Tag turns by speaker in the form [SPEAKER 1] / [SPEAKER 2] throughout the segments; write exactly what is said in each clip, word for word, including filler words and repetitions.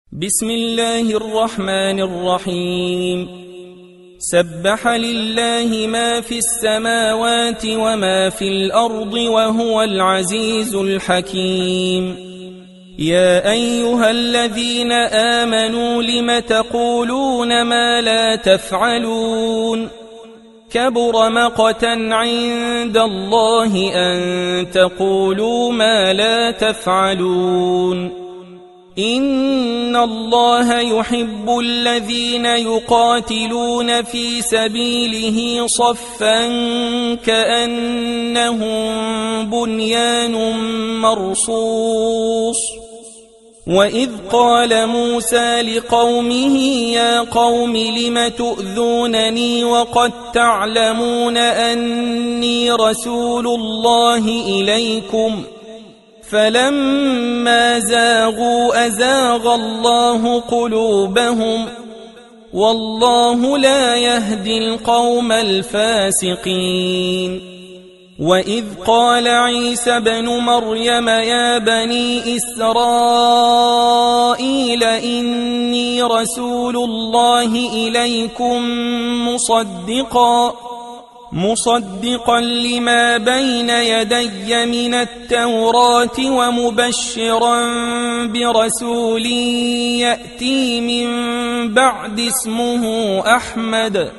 [SPEAKER 1] بسم الله الرحمن الرحيم. سبح لله ما في السماوات وما في الأرض وهو العزيز الحكيم. يا أيها الذين آمنوا لم تقولون ما لا تفعلون كبر مقتا عند الله أن تقولوا ما لا تفعلون. إن الله يحب الذين يقاتلون في سبيله صفا كأنهم بنيان مرصوص. وإذ قال موسى لقومه يا قوم لم تؤذونني وقد تعلمون أني رسول الله إليكم فلما زاغوا أزاغ الله قلوبهم والله لا يهدي القوم الفاسقين. وإذ قال عيسى بن مريم يا بني إسرائيل إني رسول الله إليكم مصدقا مصدقا لما بين يدي من التوراة ومبشرا برسول يأتي من بعد اسمه أحمد.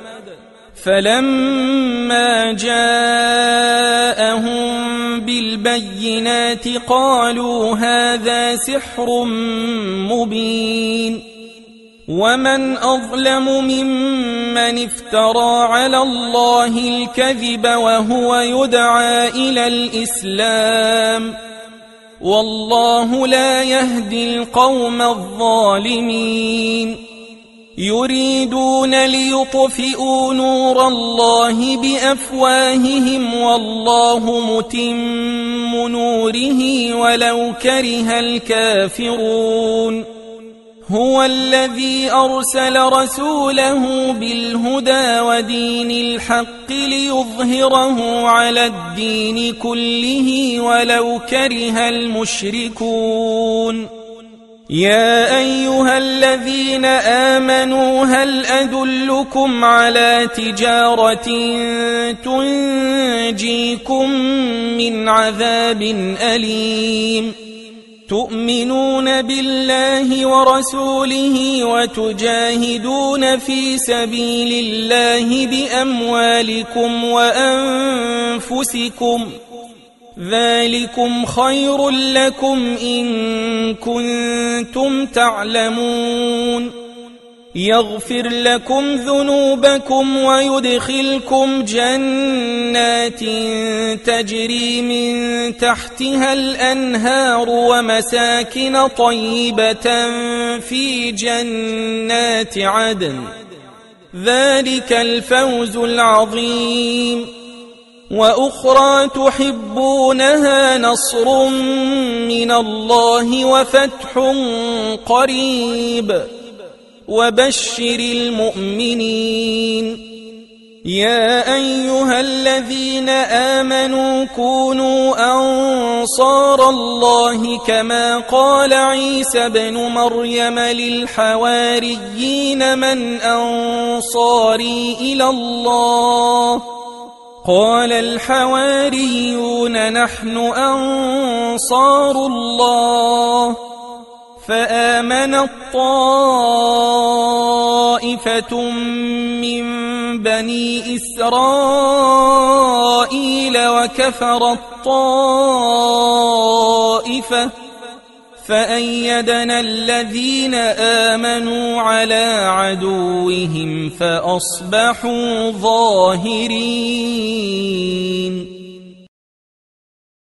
[SPEAKER 1] فلما جاءهم بالبينات قالوا هذا سحر مبين. ومن أظلم ممن افترى على الله الكذب وهو يدعى إلى الإسلام والله لا يهدي القوم الظالمين. يريدون ليطفئوا نور الله بأفواههم والله متم نوره ولو كره الكافرون. هو الذي أرسل رسوله بالهدى ودين الحق ليظهره على الدين كله ولو كره المشركون. يا أيها الذين آمنوا هل أدلكم على تجارة تنجيكم من عذاب أليم تؤمنون بالله ورسوله وتجاهدون في سبيل الله بأموالكم وأنفسكم ذلكم خير لكم إن كنتم تعلمون. يغفر لكم ذنوبكم ويدخلكم جنات تجري من تحتها الأنهار ومساكن طيبة في جنات عدن ذلك الفوز العظيم. وأخرى تحبونها نصر من الله وفتح قريب وبشر المؤمنين. يا أيها الذين آمنوا كونوا أنصار الله كما قال عيسى بن مريم للحواريين من أنصاري إلى الله قال الحواريون نحن أنصار الله. فآمنت طائفة من بني إسرائيل وكفرت طائفة فأيدنا الذين آمنوا على عدوهم فأصبحوا ظاهرين.